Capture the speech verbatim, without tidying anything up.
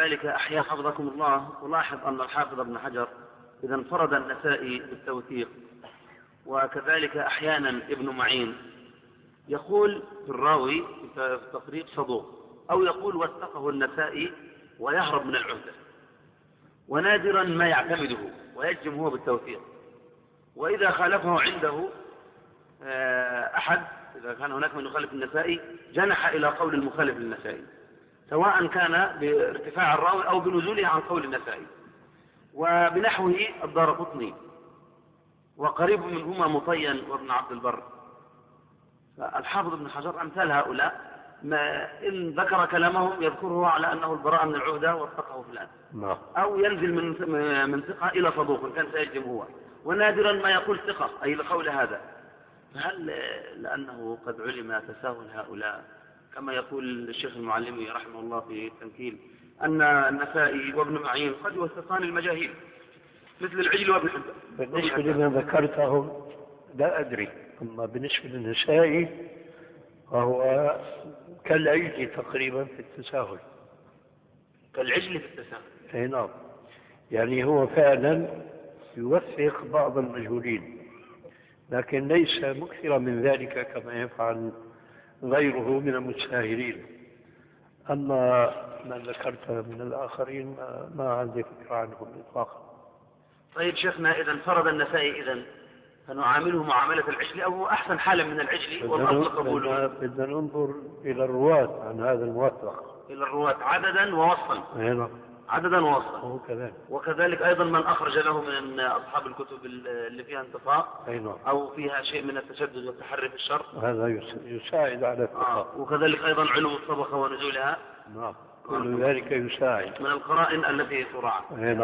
وكذلك أحيا حفظكم الله. ولاحظ أن الحافظ ابن حجر إذا انفرد النسائي بالتوثيق، وكذلك أحيانا ابن معين يقول في الراوي في التقريب صدوق، أو يقول وثقه النسائي ويهرب من العهدة، ونادرا ما يعتمده ويجزم هو بالتوثيق. وإذا خالفه عنده أحد، إذا كان هناك من يخالف النسائي، جنح إلى قول المخالف للنسائي، سواء كان بارتفاع الراوي أو بنزوله عن قول النسائي. وبنحوه الدارقطني، وقريب منهما مطين وابن عبد البر. فالحافظ ابن حجر أمثال هؤلاء ما إن ذكر كلامهم يذكره على أنه البراءة من العهدة واتقه فلان، أو ينزل من من ثقة إلى صدوق كان سيجزم هو، ونادرا ما يقول ثقة أي لقول هذا. فهل لأنه قد علم تساهل هؤلاء كما يقول الشيخ المعلمي رحمه الله في التنكيل أن النسائي وابن معين قد يوثقان المجاهيل مثل العجل وابن حبان؟ بالنسبة لما ذكرتهم لا أدري، أما بالنسبة للنسائي فهو كالعجل تقريبا في التساهل. كالعجل في التساهل؟ أي نعم، يعني هو فعلا يوثق بعض المجهولين، لكن ليس مكثرا من ذلك كما يفعل غيره من المتساهلين. أما من ذكرت من الآخرين ما عندي فكرة عنهم إطلاقا. طيب شيخنا، إذا انفرد النسائي إذن فنعامله معاملة العجل، أو هو أحسن حالا من العجل والأصل قبوله؟ بدنا ننظر إلى الرواة عن هذا الموثق، إلى الرواة عددا ووصفا. نعم، عددا ووصفا. وكذلك وكذلك أيضا من أخرج له من أصحاب الكتب اللي فيها انتقاء أو فيها شيء من التشدد والتحري في الشرط، هذا يساعد على الثقة. آه. وكذلك أيضا علو الطبقة ونزولها، نعم، كل ذلك يساعد من القرائن التي تراعى.